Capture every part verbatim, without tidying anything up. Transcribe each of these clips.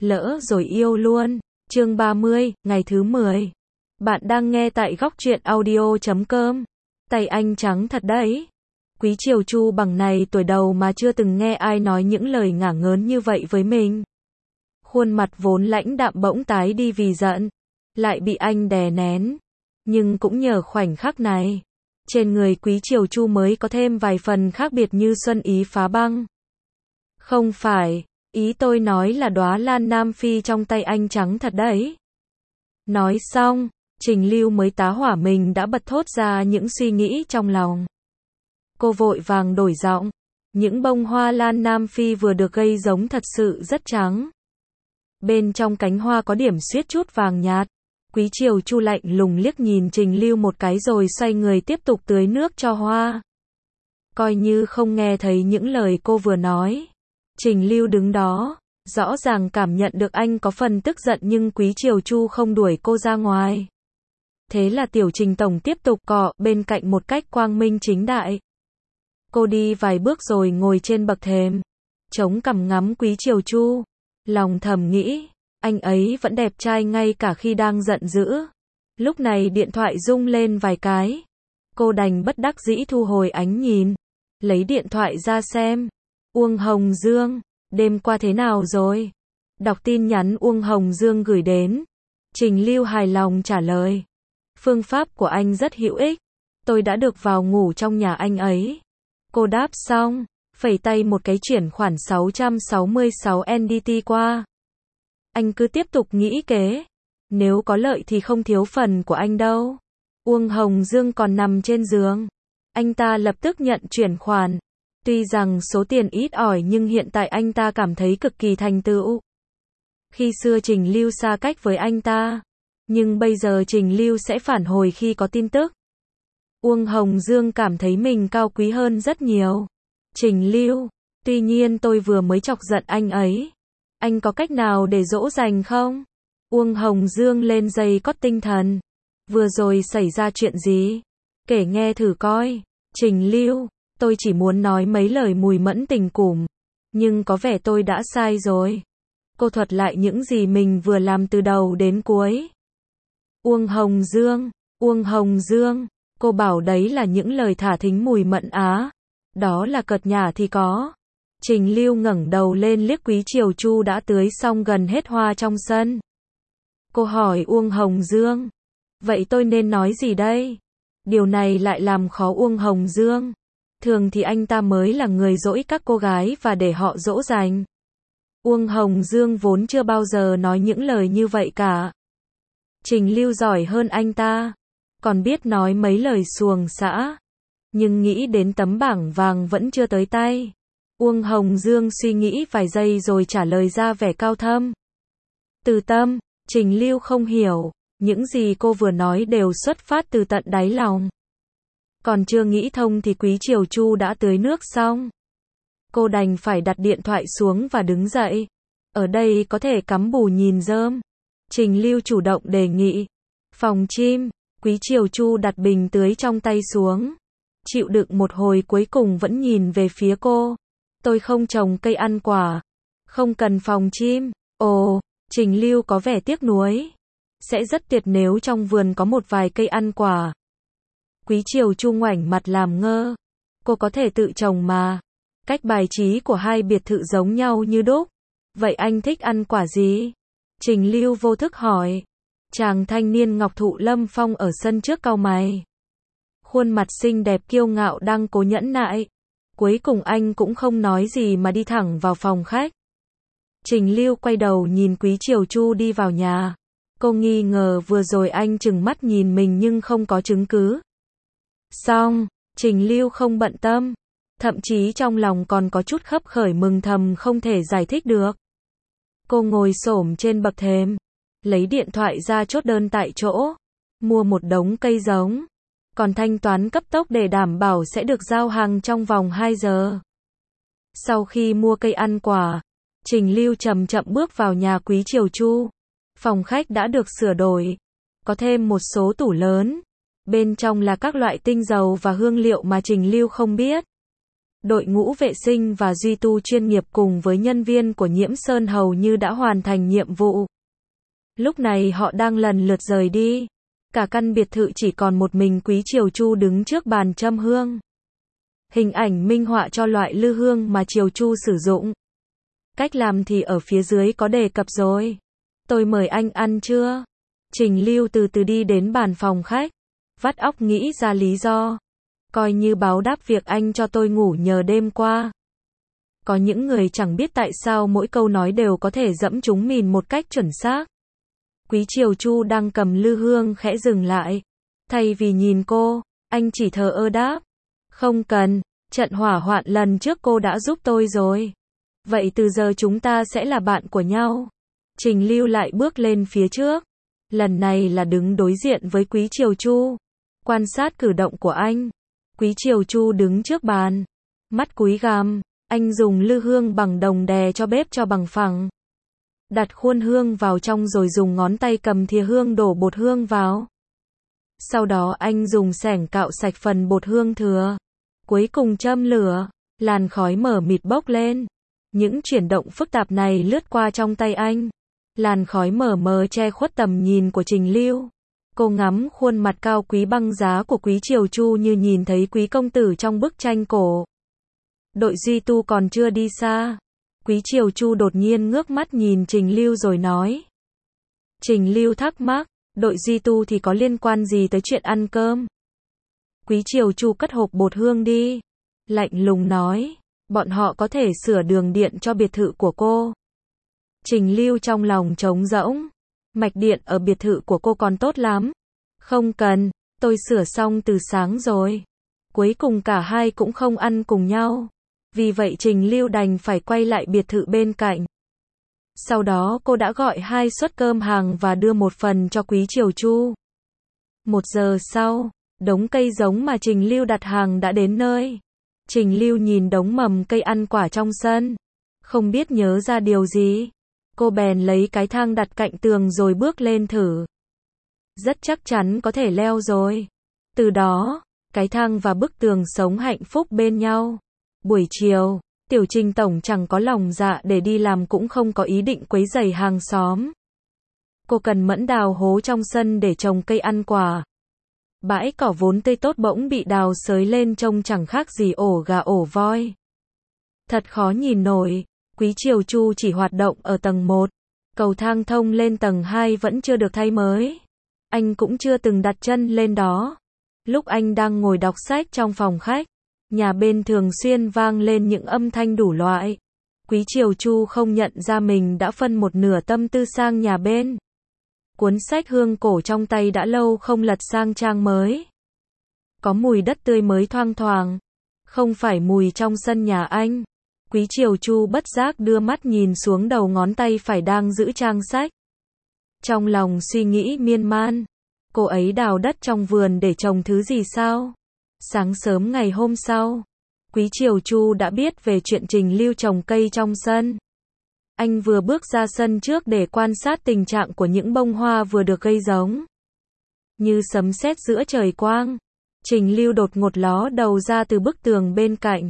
lỡ rồi yêu luôn. Chương ba mươi, ngày thứ mười. Bạn đang nghe tại góc truyện audio chấm com. Tay anh trắng thật đấy. Quý Triều Chu bằng này tuổi đầu mà chưa từng nghe ai nói những lời ngả ngớn như vậy với mình. Khuôn mặt vốn lãnh đạm bỗng tái đi vì giận, lại bị anh đè nén. Nhưng cũng nhờ khoảnh khắc này, trên người Quý Triều Chu mới có thêm vài phần khác biệt như xuân ý phá băng. Không phải, ý tôi nói là đóa lan Nam Phi trong tay anh trắng thật đấy. Nói xong, Trình Lưu mới tá hỏa mình đã bật thốt ra những suy nghĩ trong lòng. Cô vội vàng đổi giọng. Những bông hoa lan Nam Phi vừa được gây giống thật sự rất trắng. Bên trong cánh hoa có điểm xuyết chút vàng nhạt. Quý Triều Chu lạnh lùng liếc nhìn Trình Lưu một cái rồi xoay người tiếp tục tưới nước cho hoa. Coi như không nghe thấy những lời cô vừa nói. Trình Lưu đứng đó, rõ ràng cảm nhận được anh có phần tức giận nhưng Quý Triều Chu không đuổi cô ra ngoài. Thế là tiểu Trình tổng tiếp tục cọ bên cạnh một cách quang minh chính đại. Cô đi vài bước rồi ngồi trên bậc thềm, chống cằm ngắm Quý Triều Chu, lòng thầm nghĩ, anh ấy vẫn đẹp trai ngay cả khi đang giận dữ. Lúc này điện thoại rung lên vài cái, cô đành bất đắc dĩ thu hồi ánh nhìn, lấy điện thoại ra xem. Uông Hồng Dương, đêm qua thế nào rồi? Đọc tin nhắn Uông Hồng Dương gửi đến. Trình Lưu hài lòng trả lời. Phương pháp của anh rất hữu ích. Tôi đã được vào ngủ trong nhà anh ấy. Cô đáp xong, phẩy tay một cái chuyển khoản sáu trăm sáu mươi sáu en đê tê qua. Anh cứ tiếp tục nghĩ kế. Nếu có lợi thì không thiếu phần của anh đâu. Uông Hồng Dương còn nằm trên giường. Anh ta lập tức nhận chuyển khoản. Tuy rằng số tiền ít ỏi nhưng hiện tại anh ta cảm thấy cực kỳ thành tựu. Khi xưa Trình Lưu xa cách với anh ta, nhưng bây giờ Trình Lưu sẽ phản hồi khi có tin tức. Uông Hồng Dương cảm thấy mình cao quý hơn rất nhiều. Trình Lưu, tuy nhiên tôi vừa mới chọc giận anh ấy. Anh có cách nào để dỗ dành không? Uông Hồng Dương lên dây cót tinh thần. Vừa rồi xảy ra chuyện gì? Kể nghe thử coi. Trình Lưu, tôi chỉ muốn nói mấy lời mùi mẫn tình cùm. Nhưng có vẻ tôi đã sai rồi. Cô thuật lại những gì mình vừa làm từ đầu đến cuối. Uông Hồng Dương, Uông Hồng Dương, cô bảo đấy là những lời thả thính mùi mẫn á. Đó là cợt nhả thì có. Trình Lưu ngẩng đầu lên liếc Quý Triều Chu đã tưới xong gần hết hoa trong sân. Cô hỏi Uông Hồng Dương. Vậy tôi nên nói gì đây? Điều này lại làm khó Uông Hồng Dương. Thường thì anh ta mới là người dỗi các cô gái và để họ dỗ dành. Uông Hồng Dương vốn chưa bao giờ nói những lời như vậy cả. Trình Lưu giỏi hơn anh ta, còn biết nói mấy lời xuồng xã. Nhưng nghĩ đến tấm bảng vàng vẫn chưa tới tay. Uông Hồng Dương suy nghĩ vài giây rồi trả lời ra vẻ cao thâm. Từ tâm, Trình Lưu không hiểu, những gì cô vừa nói đều xuất phát từ tận đáy lòng. Còn chưa nghĩ thông thì Quý Triều Chu đã tưới nước xong. Cô đành phải đặt điện thoại xuống và đứng dậy. Ở đây có thể cắm bù nhìn rơm. Trình Lưu chủ động đề nghị. Phòng chim, Quý Triều Chu đặt bình tưới trong tay xuống. Chịu đựng một hồi cuối cùng vẫn nhìn về phía cô. Tôi không trồng cây ăn quả. Không cần phòng chim. Ồ, Trình Lưu có vẻ tiếc nuối. Sẽ rất tuyệt nếu trong vườn có một vài cây ăn quả. Quý Triều Chu ngoảnh mặt làm ngơ. Cô có thể tự trồng mà. Cách bài trí của hai biệt thự giống nhau như đúc. Vậy anh thích ăn quả gì? Trình Lưu vô thức hỏi. Chàng thanh niên ngọc thụ lâm phong ở sân trước cau mày. Khuôn mặt xinh đẹp kiêu ngạo đang cố nhẫn nại. Cuối cùng anh cũng không nói gì mà đi thẳng vào phòng khách. Trình Lưu quay đầu nhìn Quý Triều Chu đi vào nhà. Cô nghi ngờ vừa rồi anh trừng mắt nhìn mình nhưng không có chứng cứ. Xong, Trình Lưu không bận tâm. Thậm chí trong lòng còn có chút khấp khởi mừng thầm không thể giải thích được. Cô ngồi xổm trên bậc thềm, lấy điện thoại ra chốt đơn tại chỗ, mua một đống cây giống, còn thanh toán cấp tốc để đảm bảo sẽ được giao hàng trong vòng hai giờ. Sau khi mua cây ăn quả, Trình Lưu chậm chậm bước vào nhà Quý Triều Chu. Phòng khách đã được sửa đổi, có thêm một số tủ lớn, bên trong là các loại tinh dầu và hương liệu mà Trình Lưu không biết. Đội ngũ vệ sinh và duy tu chuyên nghiệp cùng với nhân viên của Nhiễm Sơn hầu như đã hoàn thành nhiệm vụ. Lúc này họ đang lần lượt rời đi. Cả căn biệt thự chỉ còn một mình Quý Triều Chu đứng trước bàn châm hương. Hình ảnh minh họa cho loại lư hương mà Triều Chu sử dụng. Cách làm thì ở phía dưới có đề cập rồi. Tôi mời anh ăn chưa? Trình Lưu từ từ đi đến bàn phòng khách. Vắt óc nghĩ ra lý do. Coi như báo đáp việc anh cho tôi ngủ nhờ đêm qua. Có những người chẳng biết tại sao mỗi câu nói đều có thể dẫm trúng mìn một cách chuẩn xác. Quý Triều Chu đang cầm lư hương khẽ dừng lại. Thay vì nhìn cô, anh chỉ thờ ơ đáp. Không cần, trận hỏa hoạn lần trước cô đã giúp tôi rồi. Vậy từ giờ chúng ta sẽ là bạn của nhau. Trình Lưu lại bước lên phía trước. Lần này là đứng đối diện với Quý Triều Chu. Quan sát cử động của anh. Quý Triều Chu đứng trước bàn. Mắt cúi gằm. Anh dùng lư hương bằng đồng đè cho bếp cho bằng phẳng. Đặt khuôn hương vào trong rồi dùng ngón tay cầm thìa hương đổ bột hương vào. Sau đó anh dùng xẻng cạo sạch phần bột hương thừa. Cuối cùng châm lửa. Làn khói mờ mịt bốc lên. Những chuyển động phức tạp này lướt qua trong tay anh. Làn khói mờ mờ che khuất tầm nhìn của Trình Lưu. Cô ngắm khuôn mặt cao quý băng giá của Quý Triều Chu như nhìn thấy quý công tử trong bức tranh cổ. Đội duy tu còn chưa đi xa. Quý Triều Chu đột nhiên ngước mắt nhìn Trình Lưu rồi nói. Trình Lưu thắc mắc, đội duy tu thì có liên quan gì tới chuyện ăn cơm? Quý Triều Chu cất hộp bột hương đi. Lạnh lùng nói, bọn họ có thể sửa đường điện cho biệt thự của cô. Trình Lưu trong lòng trống rỗng. Mạch điện ở biệt thự của cô còn tốt lắm. Không cần, tôi sửa xong từ sáng rồi. Cuối cùng cả hai cũng không ăn cùng nhau. Vì vậy Trình Lưu đành phải quay lại biệt thự bên cạnh. Sau đó cô đã gọi hai suất cơm hàng và đưa một phần cho Quý Triều Chu. Một giờ sau, đống cây giống mà Trình Lưu đặt hàng đã đến nơi. Trình Lưu nhìn đống mầm cây ăn quả trong sân. Không biết nhớ ra điều gì. Cô bèn lấy cái thang đặt cạnh tường rồi bước lên thử. Rất chắc chắn có thể leo rồi. Từ đó, cái thang và bức tường sống hạnh phúc bên nhau. Buổi chiều, Tiểu Trình tổng chẳng có lòng dạ để đi làm cũng không có ý định quấy rầy hàng xóm. Cô cần mẫn đào hố trong sân để trồng cây ăn quả. Bãi cỏ vốn tươi tốt bỗng bị đào xới lên trông chẳng khác gì ổ gà ổ voi. Thật khó nhìn nổi. Quý Triều Chu chỉ hoạt động ở tầng một. Cầu thang thông lên tầng hai vẫn chưa được thay mới. Anh cũng chưa từng đặt chân lên đó. Lúc anh đang ngồi đọc sách trong phòng khách, nhà bên thường xuyên vang lên những âm thanh đủ loại. Quý Triều Chu không nhận ra mình đã phân một nửa tâm tư sang nhà bên. Cuốn sách hương cổ trong tay đã lâu không lật sang trang mới. Có mùi đất tươi mới thoang thoảng. Không phải mùi trong sân nhà anh. Quý Triều Chu bất giác đưa mắt nhìn xuống đầu ngón tay phải đang giữ trang sách. Trong lòng suy nghĩ miên man. Cô ấy đào đất trong vườn để trồng thứ gì sao? Sáng sớm ngày hôm sau, Quý Triều Chu đã biết về chuyện Trình Lưu trồng cây trong sân. Anh vừa bước ra sân trước để quan sát tình trạng của những bông hoa vừa được gây giống. Như sấm sét giữa trời quang, Trình Lưu đột ngột ló đầu ra từ bức tường bên cạnh.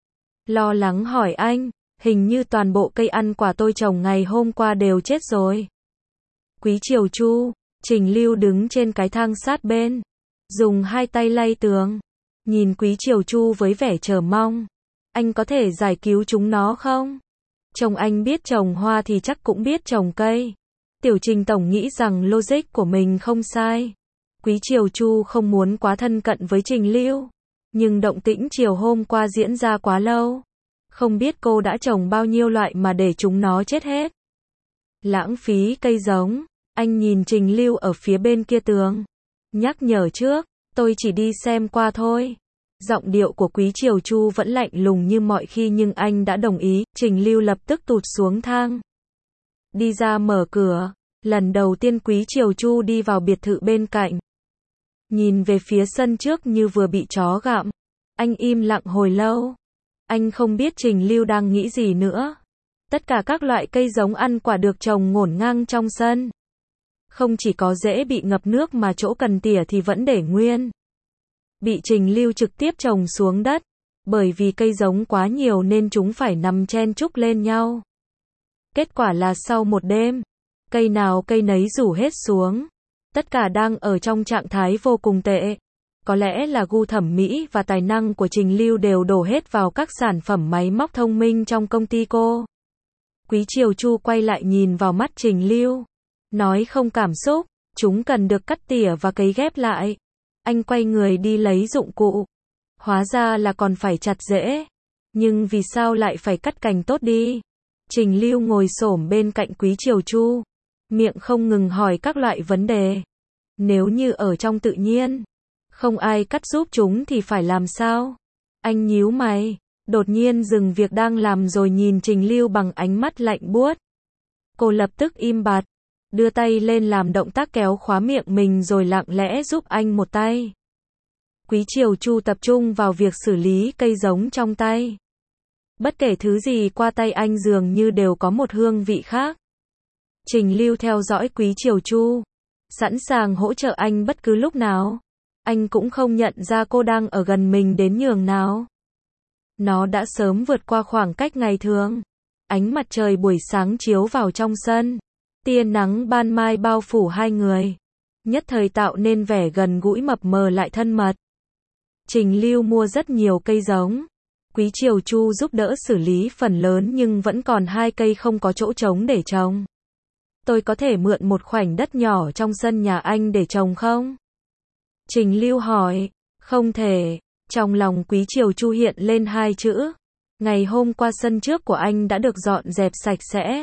Lo lắng hỏi anh, hình như toàn bộ cây ăn quả tôi trồng ngày hôm qua đều chết rồi. Quý Triều Chu, Trình Lưu đứng trên cái thang sát bên, dùng hai tay lay tường, nhìn Quý Triều Chu với vẻ chờ mong. Anh có thể giải cứu chúng nó không? Chồng anh biết trồng hoa thì chắc cũng biết trồng cây. Tiểu Trình tổng nghĩ rằng logic của mình không sai. Quý Triều Chu không muốn quá thân cận với Trình Lưu. Nhưng động tĩnh chiều hôm qua diễn ra quá lâu. Không biết cô đã trồng bao nhiêu loại mà để chúng nó chết hết. Lãng phí cây giống. Anh nhìn Trình Lưu ở phía bên kia tường. Nhắc nhở trước, tôi chỉ đi xem qua thôi. Giọng điệu của Quý Triều Chu vẫn lạnh lùng như mọi khi nhưng anh đã đồng ý. Trình Lưu lập tức tụt xuống thang. Đi ra mở cửa. Lần đầu tiên Quý Triều Chu đi vào biệt thự bên cạnh. Nhìn về phía sân trước như vừa bị chó gặm. Anh im lặng hồi lâu. Anh không biết Trình Lưu đang nghĩ gì nữa. Tất cả các loại cây giống ăn quả được trồng ngổn ngang trong sân. Không chỉ có rễ bị ngập nước mà chỗ cần tỉa thì vẫn để nguyên. Bị Trình Lưu trực tiếp trồng xuống đất. Bởi vì cây giống quá nhiều nên chúng phải nằm chen chúc lên nhau. Kết quả là sau một đêm, cây nào cây nấy rủ hết xuống. Tất cả đang ở trong trạng thái vô cùng tệ. Có lẽ là gu thẩm mỹ và tài năng của Trình Lưu đều đổ hết vào các sản phẩm máy móc thông minh trong công ty cô. Quý Triều Chu quay lại nhìn vào mắt Trình Lưu, nói không cảm xúc, chúng cần được cắt tỉa và cấy ghép lại. Anh quay người đi lấy dụng cụ. Hóa ra là còn phải chặt rễ. Nhưng vì sao lại phải cắt cành tốt đi? Trình Lưu ngồi xổm bên cạnh Quý Triều Chu, miệng không ngừng hỏi các loại vấn đề. Nếu như ở trong tự nhiên, không ai cắt giúp chúng thì phải làm sao? Anh nhíu mày, đột nhiên dừng việc đang làm rồi nhìn Trình Lưu bằng ánh mắt lạnh buốt. Cô lập tức im bặt, đưa tay lên làm động tác kéo khóa miệng mình rồi lặng lẽ giúp anh một tay. Quý Triều Chu tập trung vào việc xử lý cây giống trong tay. Bất kể thứ gì qua tay anh dường như đều có một hương vị khác. Trình Lưu theo dõi Quý Triều Chu, sẵn sàng hỗ trợ anh bất cứ lúc nào. Anh cũng không nhận ra cô đang ở gần mình đến nhường nào. Nó đã sớm vượt qua khoảng cách ngày thường. Ánh mặt trời buổi sáng chiếu vào trong sân. Tia nắng ban mai bao phủ hai người. Nhất thời tạo nên vẻ gần gũi mập mờ lại thân mật. Trình Lưu mua rất nhiều cây giống. Quý Triều Chu giúp đỡ xử lý phần lớn nhưng vẫn còn hai cây không có chỗ trống để trồng. Tôi có thể mượn một khoảnh đất nhỏ trong sân nhà anh để trồng không? Trình Lưu hỏi. Không thể. Trong lòng Quý Triều Chu hiện lên hai chữ. Ngày hôm qua sân trước của anh đã được dọn dẹp sạch sẽ.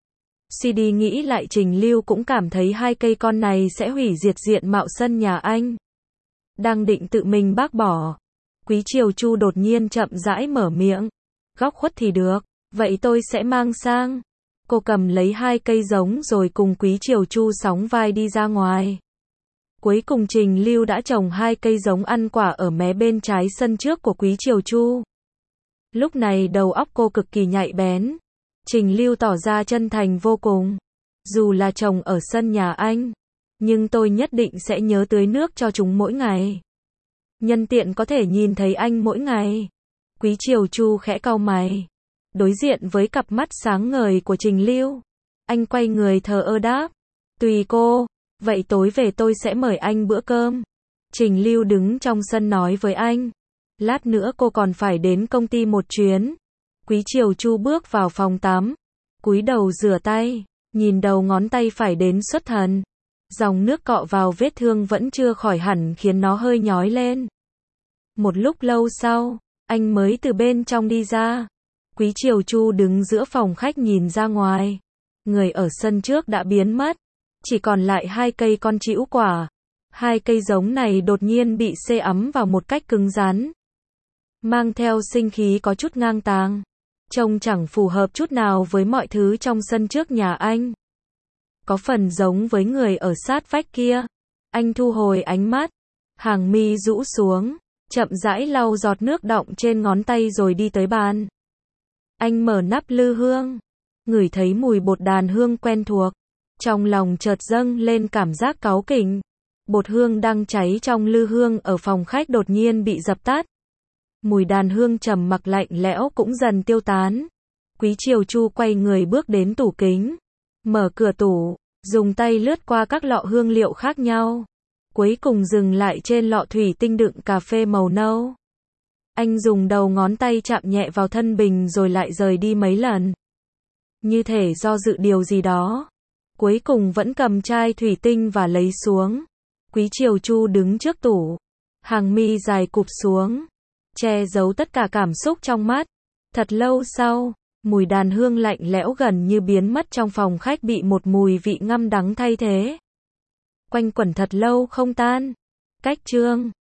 Suy đi nghĩ lại Trình Lưu cũng cảm thấy hai cây con này sẽ hủy diệt diện mạo sân nhà anh. Đang định tự mình bác bỏ. Quý Triều Chu đột nhiên chậm rãi mở miệng. Góc khuất thì được, vậy tôi sẽ mang sang. Cô cầm lấy hai cây giống rồi cùng Quý Triều Chu sóng vai đi ra ngoài. Cuối cùng Trình Lưu đã trồng hai cây giống ăn quả ở mé bên trái sân trước của Quý Triều Chu. Lúc này đầu óc cô cực kỳ nhạy bén. Trình Lưu tỏ ra chân thành vô cùng. Dù là trồng ở sân nhà anh, nhưng tôi nhất định sẽ nhớ tưới nước cho chúng mỗi ngày. Nhân tiện có thể nhìn thấy anh mỗi ngày. Quý Triều Chu khẽ cau mày. Đối diện với cặp mắt sáng ngời của Trình Lưu, anh quay người thờ ơ đáp. Tùy cô, vậy tối về tôi sẽ mời anh bữa cơm. Trình Lưu đứng trong sân nói với anh. Lát nữa cô còn phải đến công ty một chuyến. Quý Triều Chu bước vào phòng tắm, cúi đầu rửa tay, nhìn đầu ngón tay phải đến xuất thần. Dòng nước cọ vào vết thương vẫn chưa khỏi hẳn khiến nó hơi nhói lên. Một lúc lâu sau, anh mới từ bên trong đi ra. Quý Triều Chu đứng giữa phòng khách nhìn ra ngoài. Người ở sân trước đã biến mất, chỉ còn lại hai cây con trĩu quả. Hai cây giống này đột nhiên bị sê ấm vào một cách cứng rắn, mang theo sinh khí có chút ngang tàng. Trông chẳng phù hợp chút nào với mọi thứ trong sân trước nhà anh. Có phần giống với người ở sát vách kia. Anh thu hồi ánh mắt, hàng mi rũ xuống, chậm rãi lau giọt nước đọng trên ngón tay rồi đi tới bàn. Anh mở nắp lư hương, ngửi thấy mùi bột đàn hương quen thuộc. Trong lòng chợt dâng lên cảm giác cáu kỉnh. Bột hương đang cháy trong lư hương ở phòng khách đột nhiên bị dập tắt. Mùi đàn hương trầm mặc lạnh lẽo cũng dần tiêu tán. Quý Triều Chu quay người bước đến tủ kính, mở cửa tủ, dùng tay lướt qua các lọ hương liệu khác nhau. Cuối cùng dừng lại trên lọ thủy tinh đựng cà phê màu nâu. Anh dùng đầu ngón tay chạm nhẹ vào thân bình rồi lại rời đi mấy lần. Như thể do dự điều gì đó. Cuối cùng vẫn cầm chai thủy tinh và lấy xuống. Quý Triều Chu đứng trước tủ, hàng mi dài cụp xuống, che giấu tất cả cảm xúc trong mắt. Thật lâu sau, mùi đàn hương lạnh lẽo gần như biến mất trong phòng khách bị một mùi vị ngâm đắng thay thế. Quanh quẩn thật lâu không tan. Cách chương